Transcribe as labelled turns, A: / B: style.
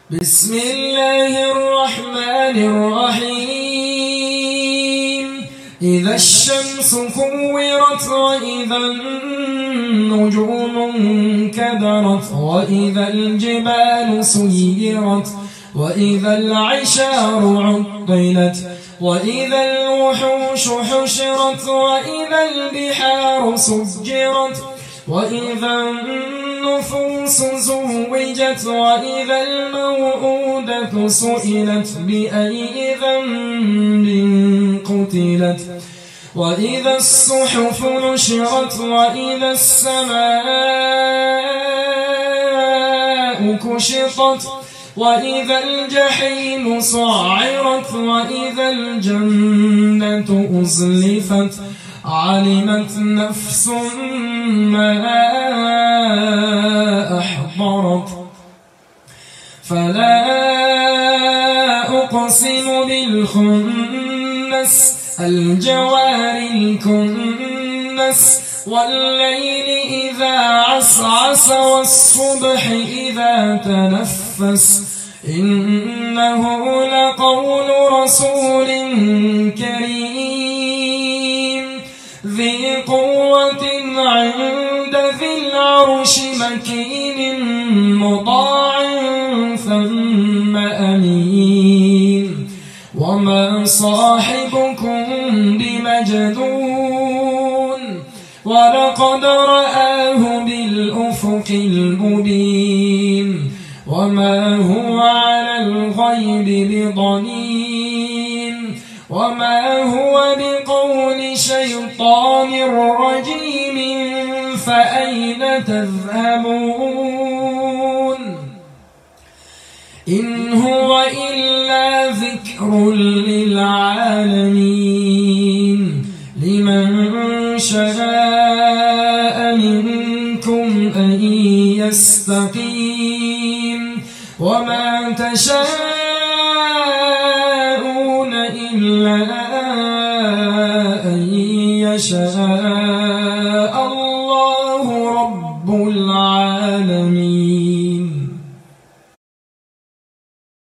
A: بسم الله الرحمن الرحيم إذا الشمس كورت وإذا النجوم انكدرت وإذا الجبال سيرت وإذا العشار عطلت وإذا الوحوش حشرت وإذا البحار سجرت وإذا النفوس زوجت وإذا الموءودة سئلت بأي ذنب قتلت وإذا الصحف نشرت وإذا السماء كشطت وإذا الجحيم سعرت وإذا الجنة أزلفت علمت نفس ما أحضرت فلا أقسم بالخنس الجوار الكنس والليل إذا عسعس والصبح إذا تنفس إنه لقول رسول كريم ذي قوة عند ذي العرش مكين مطاع ثم أمين وما صاحبكم بمجنون ولقد رآه بالأفق المبين وما هو على الغيب بضنين وما هو بقول شيطان رجيم فأين تذهبون إن هو إلا ذكر للعالمين لمن شاء منكم أن يستقيم وما تشاءون إلا أن يشاء الله